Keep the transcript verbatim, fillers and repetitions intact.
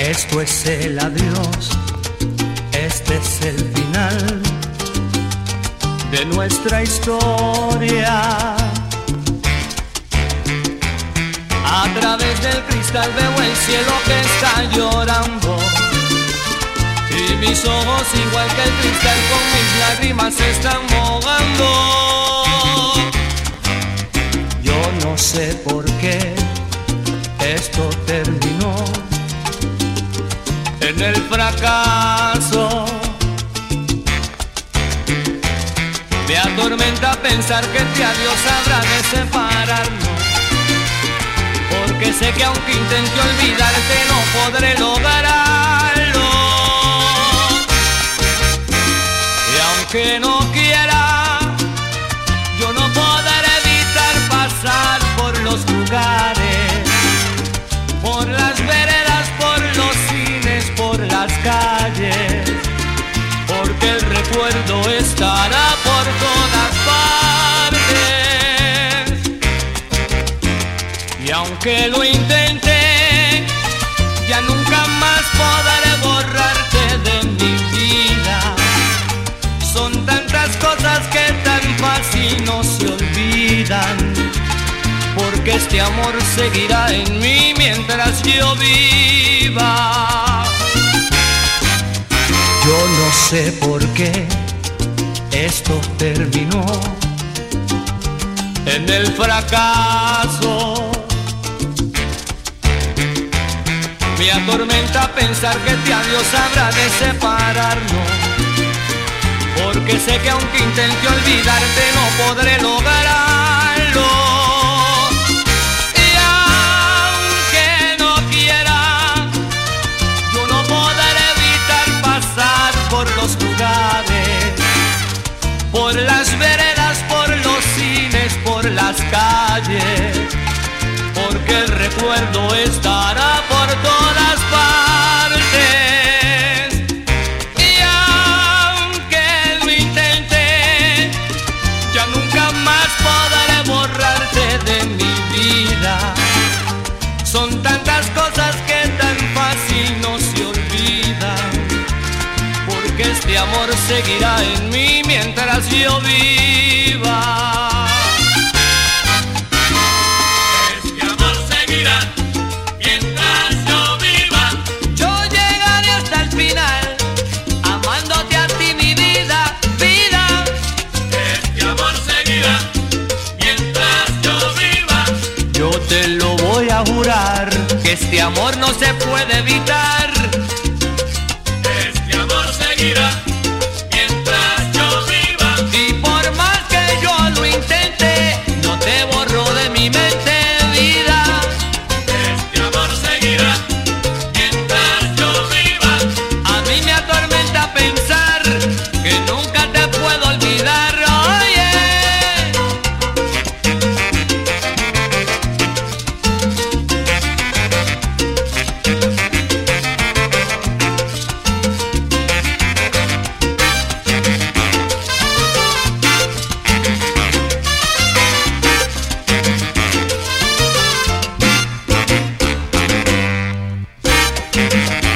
Esto es el adiós, este es el final de nuestra historia. A través del cristal veo el cielo que está llorando y mis ojos, igual que el cristal, con mis lágrimas se están mojando. Yo no sé por qué esto terminó en el fracaso. Me atormenta pensar que este adiós habrá de separarnos, porque sé que aunque intente olvidarte no podré lograrlo. Y aunque no quiera, yo no podré evitar pasar por los lugares, por las veredas, por los cines, por las calles, porque el recuerdo estará por todas partes. Y aunque lo intente, ya nunca más podré borrarte de mi vida. Son tantas cosas que tan fácil no se olvidan, porque este amor seguirá en mí mientras yo viva. Yo no sé por qué esto terminó en el fracaso. Me atormenta pensar que este adiós habrá de separarnos, porque sé que aunque intente olvidarte no podré lograrlo. Y aunque no quiera, yo no podré evitar pasar por los lugares, por las veredas, por los cines, por las calles, porque el recuerdo estará por todas partes. Y aunque lo intente, ya nunca más podré borrarte de mi vida. Son tantas cosas que tan fácil no se olvidan, porque este amor seguirá en mí mientras yo viva. Que este amor no se puede evitar. Este amor seguirá mientras yo viva. Y por más que yo lo intente, no te borro de mi mente, vida. Este amor seguirá mientras yo viva. A mí me atormenta pensar que nunca te puedo olvidar. Oye.